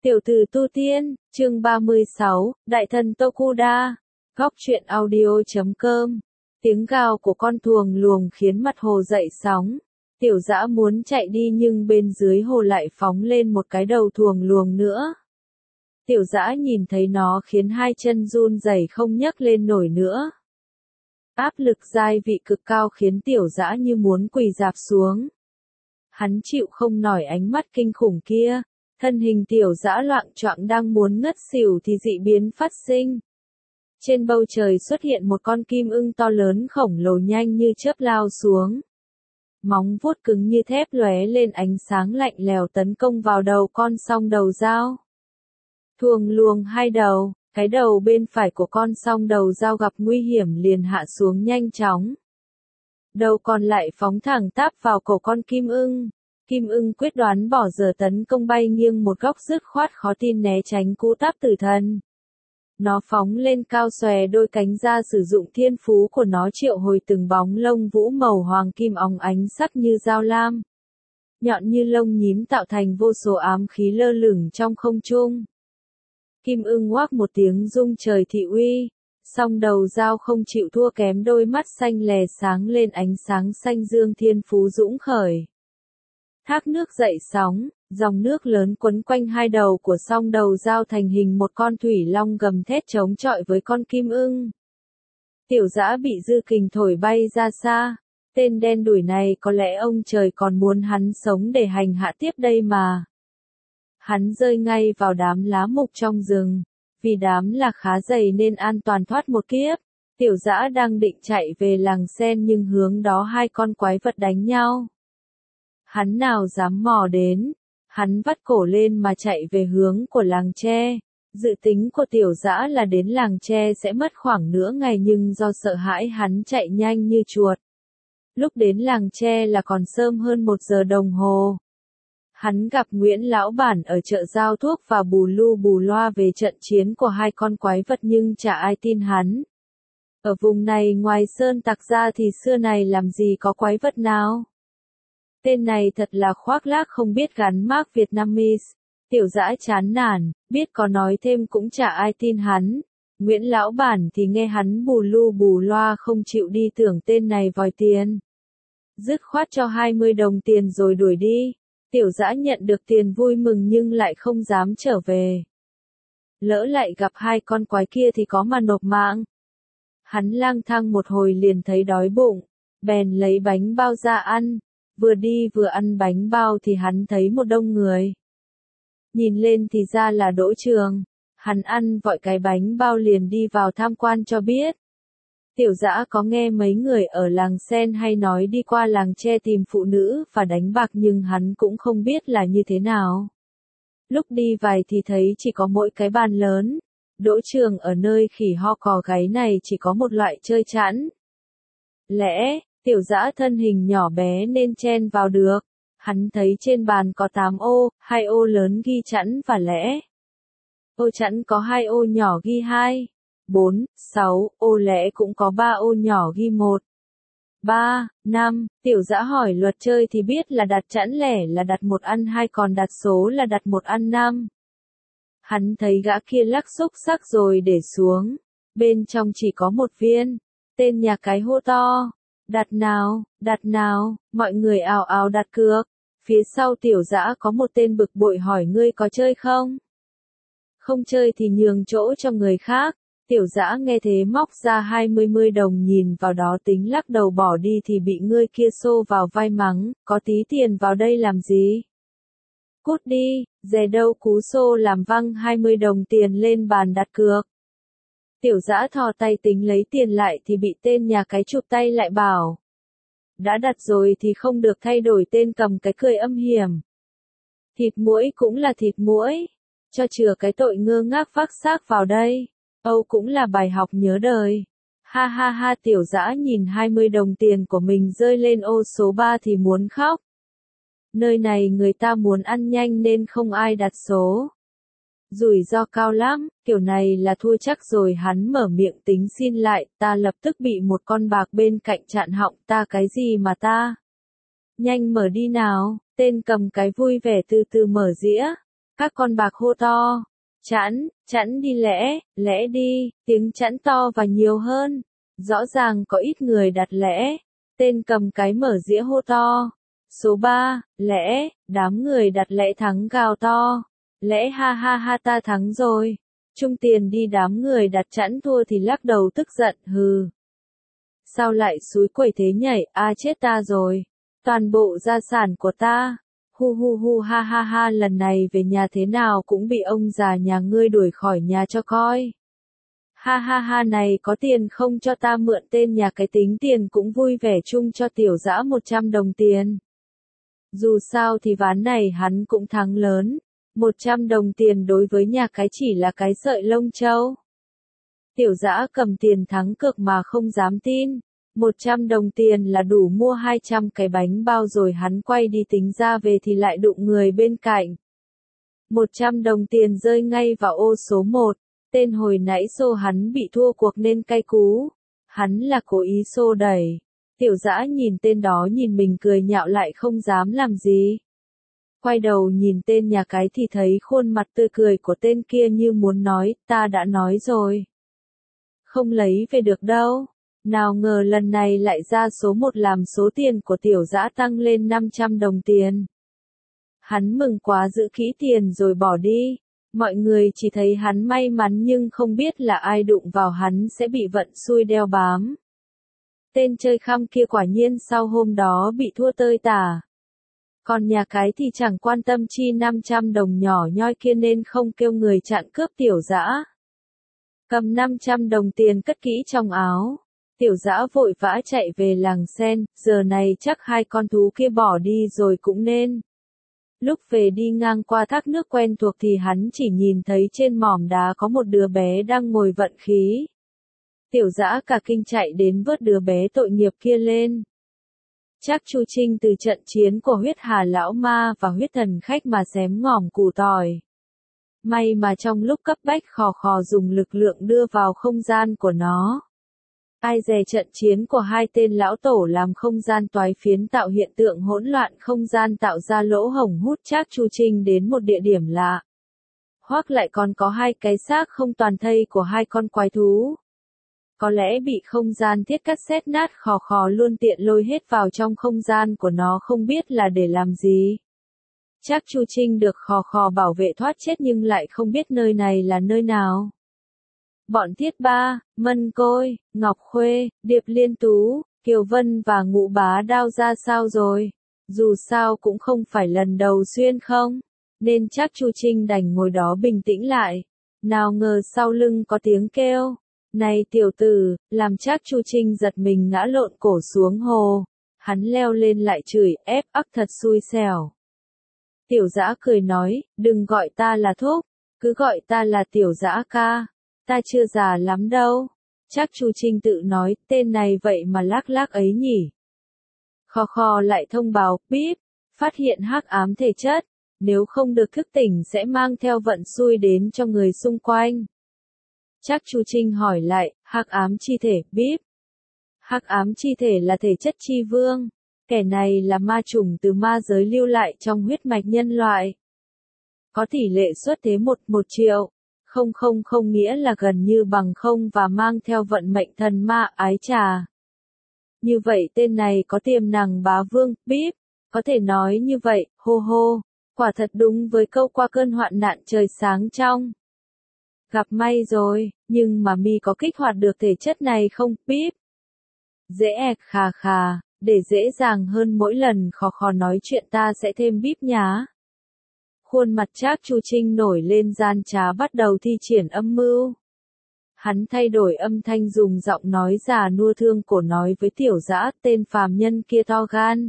Tiểu tử tu tiên, chương 36, Đại thần Tokuda. Góc truyện audio.com. Tiếng gào của con thuồng luồng khiến mặt hồ dậy sóng. Tiểu dã muốn chạy đi nhưng bên dưới hồ lại phóng lên một cái đầu thuồng luồng nữa. Tiểu dã nhìn thấy nó khiến hai chân run rẩy không nhấc lên nổi nữa. Áp lực giai vị cực cao khiến tiểu dã như muốn quỳ rạp xuống. Hắn chịu không nổi ánh mắt kinh khủng kia. Thân hình tiểu dã loạng choạng đang muốn ngất xỉu thì dị biến phát sinh. Trên bầu trời xuất hiện một con kim ưng to lớn khổng lồ nhanh như chớp lao xuống. Móng vuốt cứng như thép lóe lên ánh sáng lạnh lẽo tấn công vào đầu con song đầu dao. Thuồng luồng hai đầu, cái đầu bên phải của con song đầu dao gặp nguy hiểm liền hạ xuống nhanh chóng. Đầu còn lại phóng thẳng táp vào cổ con kim ưng. Kim ưng quyết đoán bỏ giờ tấn công bay nghiêng một góc dứt khoát khó tin né tránh cú táp tử thần. Nó phóng lên cao xòe đôi cánh ra sử dụng thiên phú của nó triệu hồi từng bóng lông vũ màu hoàng kim óng ánh sắc như dao lam. Nhọn như lông nhím tạo thành vô số ám khí lơ lửng trong không trung. Kim ưng ngoác một tiếng rung trời thị uy, song đầu dao không chịu thua kém đôi mắt xanh lè sáng lên ánh sáng xanh dương thiên phú dũng khởi. Thác nước dậy sóng, dòng nước lớn quấn quanh hai đầu của song đầu dao thành hình một con thủy long gầm thét chống chọi với con kim ưng. Tiểu dã bị dư kình thổi bay ra xa, tên đen đủi này có lẽ ông trời còn muốn hắn sống để hành hạ tiếp đây mà. Hắn rơi ngay vào đám lá mục trong rừng, vì đám là khá dày nên an toàn thoát một kiếp. Tiểu dã đang định chạy về làng sen nhưng hướng đó hai con quái vật đánh nhau. Hắn nào dám mò đến, hắn vắt cổ lên mà chạy về hướng của làng tre. Dự tính của tiểu dã là đến làng tre sẽ mất khoảng nửa ngày nhưng do sợ hãi hắn chạy nhanh như chuột. Lúc đến làng tre là còn sớm hơn 1 giờ đồng hồ. Hắn gặp Nguyễn Lão Bản ở chợ giao thuốc và bù lu bù loa về trận chiến của hai con quái vật nhưng chả ai tin hắn. Ở vùng này ngoài sơn tặc ra thì xưa này làm gì có quái vật nào. Tên này thật là khoác lác không biết gắn mác Vietnamese. Tiểu dã chán nản, biết có nói thêm cũng chả ai tin hắn. Nguyễn Lão Bản thì nghe hắn bù lu bù loa không chịu đi tưởng tên này vòi tiền. Dứt khoát cho 20 đồng tiền rồi đuổi đi. Tiểu dã nhận được tiền vui mừng nhưng lại không dám trở về. Lỡ lại gặp hai con quái kia thì có mà nộp mạng. Hắn lang thang một hồi liền thấy đói bụng, bèn lấy bánh bao ra ăn. Vừa đi vừa ăn bánh bao thì hắn thấy một đông người. Nhìn lên thì ra là Đỗ Trường. Hắn ăn vội cái bánh bao liền đi vào tham quan cho biết. Tiểu dã có nghe mấy người ở làng sen hay nói đi qua làng tre tìm phụ nữ và đánh bạc nhưng hắn cũng không biết là như thế nào. Lúc đi vài thì thấy chỉ có mỗi cái bàn lớn. Đỗ Trường ở nơi khỉ ho cò gáy này chỉ có một loại chơi chẵn. Lẽ, tiểu dã thân hình nhỏ bé nên chen vào được. Hắn thấy trên bàn có 8 ô, 2 ô lớn ghi chẵn và lẽ. Ô chẵn có 2 ô nhỏ ghi 2, 4, 6, ô lẽ cũng có 3 ô nhỏ ghi 1, 3, 5. Tiểu dã hỏi luật chơi thì biết là đặt chẵn lẻ là đặt 1 ăn 2 còn đặt số là đặt 1 ăn 5. Hắn thấy gã kia lắc xúc sắc rồi để xuống. Bên trong chỉ có một viên. Tên nhà cái hô to. Đặt nào, mọi người ào ào đặt cược. Phía sau tiểu dã có một tên bực bội hỏi ngươi có chơi không? Không chơi thì nhường chỗ cho người khác. Tiểu dã nghe thế móc ra 20 đồng nhìn vào đó tính lắc đầu bỏ đi thì bị người kia xô vào vai mắng, có tí tiền vào đây làm gì? Cút đi, dè đâu cú xô làm văng 20 đồng tiền lên bàn đặt cược. Tiểu dã thò tay tính lấy tiền lại thì bị tên nhà cái chụp tay lại bảo. Đã đặt rồi thì không được thay đổi. Tên cầm cái cười âm hiểm. Thịt muỗi cũng là thịt muỗi. Cho chừa cái tội ngơ ngác vác xác vào đây. Âu cũng là bài học nhớ đời. Ha ha ha, tiểu dã nhìn 20 đồng tiền của mình rơi lên ô số 3 thì muốn khóc. Nơi này người ta muốn ăn nhanh nên không ai đặt số. Rủi ro cao lắm, kiểu này là thua chắc rồi. Hắn mở miệng tính xin lại, ta lập tức bị một con bạc bên cạnh chặn họng. Ta cái gì mà ta? Nhanh mở đi nào, tên cầm cái vui vẻ từ từ mở dĩa. Các con bạc hô to. Chẵn, chẵn đi lẽ, lẽ đi, tiếng chẵn to và nhiều hơn. Rõ ràng có ít người đặt lẽ. Tên cầm cái mở dĩa hô to. Số 3, lẽ, đám người đặt lẽ thắng gào to. Lẽ ha ha ha ta thắng rồi. Chung tiền đi đám người đặt chẵn thua thì lắc đầu tức giận hừ. Sao lại xúi quẩy thế nhảy, chết ta rồi. Toàn bộ gia sản của ta. Hu hu hu ha ha ha lần này về nhà thế nào cũng bị ông già nhà ngươi đuổi khỏi nhà cho coi. Ha ha ha này có tiền không cho ta mượn tên nhà cái tính tiền cũng vui vẻ chung cho tiểu dã 100 đồng tiền. Dù sao thì ván này hắn cũng thắng lớn. 100 đồng tiền đối với nhà cái chỉ là cái sợi lông châu. Tiểu dã cầm tiền thắng cược mà không dám tin. 100 đồng tiền là đủ mua 200 cái bánh bao rồi hắn quay đi tính ra về thì lại đụng người bên cạnh. 100 đồng tiền rơi ngay vào ô số 1. Tên hồi nãy xô hắn bị thua cuộc nên cay cú. Hắn là cố ý xô đẩy. Tiểu dã nhìn tên đó nhìn mình cười nhạo lại không dám làm gì. Quay đầu nhìn tên nhà cái thì thấy khuôn mặt tươi cười của tên kia như muốn nói, ta đã nói rồi. Không lấy về được đâu. Nào ngờ lần này lại ra số 1 làm số tiền của tiểu dã tăng lên 500 đồng tiền. Hắn mừng quá giữ kỹ tiền rồi bỏ đi. Mọi người chỉ thấy hắn may mắn nhưng không biết là ai đụng vào hắn sẽ bị vận xui đeo bám. Tên chơi khăm kia quả nhiên sau hôm đó bị thua tơi tả. Còn nhà cái thì chẳng quan tâm chi 500 đồng nhỏ nhoi kia nên không kêu người chặn cướp tiểu dã. Cầm 500 đồng tiền cất kỹ trong áo. Tiểu dã vội vã chạy về làng sen, giờ này chắc hai con thú kia bỏ đi rồi cũng nên. Lúc về đi ngang qua thác nước quen thuộc thì hắn chỉ nhìn thấy trên mỏm đá có một đứa bé đang ngồi vận khí. Tiểu dã cả kinh chạy đến vớt đứa bé tội nghiệp kia lên. Chắc Chu Trinh từ trận chiến của huyết hà lão ma và huyết thần khách mà xém ngòm củ tỏi. May mà trong lúc cấp bách khò khò dùng lực lượng đưa vào không gian của nó. Ai dè trận chiến của hai tên lão tổ làm không gian toái phiến tạo hiện tượng hỗn loạn không gian tạo ra lỗ hổng hút Trác Chu Trinh đến một địa điểm lạ. Hoặc lại còn có hai cái xác không toàn thây của hai con quái thú. Có lẽ bị không gian thiết cắt xét nát khò khò luôn tiện lôi hết vào trong không gian của nó không biết là để làm gì. Trác Chu Trinh được khò khò bảo vệ thoát chết nhưng lại không biết nơi này là nơi nào. Bọn Thiết Ba, Mân Côi, Ngọc Khuê, Điệp Liên Tú, Kiều Vân và Ngũ Bá Đao ra sao rồi? Dù sao cũng không phải lần đầu xuyên không? Nên Trác Chu Trinh đành ngồi đó bình tĩnh lại. Nào ngờ sau lưng có tiếng kêu. Này tiểu tử, làm Trác Chu Trinh giật mình ngã lộn cổ xuống hồ. Hắn leo lên lại chửi ép ắc thật xui xẻo. Tiểu dã cười nói, đừng gọi ta là thúc, cứ gọi ta là tiểu dã ca. Ta chưa già lắm đâu. Trác Chu Trinh tự nói, tên này vậy mà lác lác ấy nhỉ. Khò khò lại thông báo, bíp, phát hiện hắc ám thể chất, nếu không được thức tỉnh sẽ mang theo vận xui đến cho người xung quanh. Trác Chu Trinh hỏi lại, hắc ám chi thể, bíp. Hắc ám chi thể là thể chất chi vương, kẻ này là ma chủng từ ma giới lưu lại trong huyết mạch nhân loại. Có tỷ lệ xuất thế 1 triệu. Không nghĩa là gần như bằng không và mang theo vận mệnh thần ma ái trà. Như vậy tên này có tiềm năng bá vương, bíp, có thể nói như vậy, hô hô, quả thật đúng với câu qua cơn hoạn nạn trời sáng trong. Gặp may rồi, nhưng mà mi có kích hoạt được thể chất này không, bíp. Dễ khà khà, để dễ dàng hơn mỗi lần khò khò nói chuyện ta sẽ thêm bíp nhá. Khuôn mặt Trác Chu Trinh nổi lên gian trá bắt đầu thi triển âm mưu. Hắn thay đổi âm thanh dùng giọng nói già nua thương cổ nói với tiểu dã, tên phàm nhân kia to gan.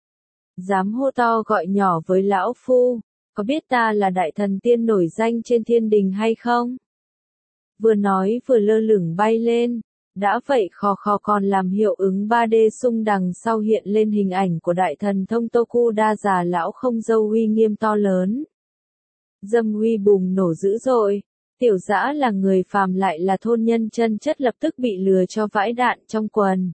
Dám hô to gọi nhỏ với lão phu, có biết ta là đại thần tiên nổi danh trên thiên đình hay không? Vừa nói vừa lơ lửng bay lên, đã vậy khò khò còn làm hiệu ứng 3D xung đằng sau hiện lên hình ảnh của đại thần thông Tokuda già lão không dâu uy nghiêm to lớn. Dâm uy bùng nổ dữ dội, tiểu dã là người phàm lại là thôn nhân chân chất lập tức bị lừa cho vãi đạn trong quần.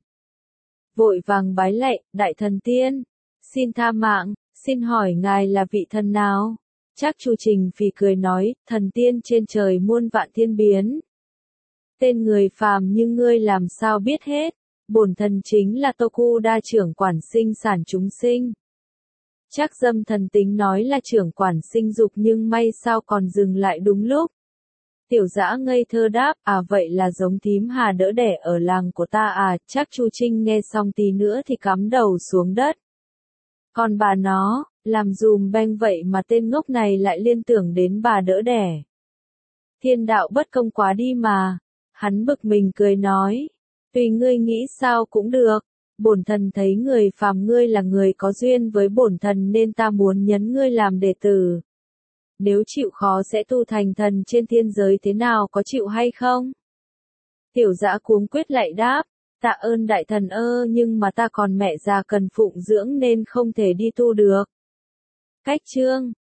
Vội vàng bái lạy, đại thần tiên, xin tha mạng, xin hỏi ngài là vị thần nào? Trác Chu Trình phì cười nói, thần tiên trên trời muôn vạn thiên biến. Tên người phàm như ngươi làm sao biết hết, bổn thần chính là Tokuda trưởng quản sinh sản chúng sinh. Trác Dâm thần tính nói là trưởng quản sinh dục nhưng may sao còn dừng lại đúng lúc. Tiểu Dã ngây thơ đáp, vậy là giống thím Hà đỡ đẻ ở làng của ta à, Trác Chu Trinh nghe xong tí nữa thì cắm đầu xuống đất. Còn bà nó, làm dùm beng vậy mà tên ngốc này lại liên tưởng đến bà đỡ đẻ. Thiên đạo bất công quá đi mà. Hắn bực mình cười nói, tùy ngươi nghĩ sao cũng được, bổn thần thấy người phàm ngươi là người có duyên với bổn thần nên ta muốn nhấn ngươi làm đệ tử. Nếu chịu khó sẽ tu thành thần trên thiên giới thế nào, có chịu hay không? Tiểu Dã cuống quyết lại đáp, tạ ơn đại thần nhưng mà ta còn mẹ già cần phụng dưỡng nên không thể đi tu được. Cách chương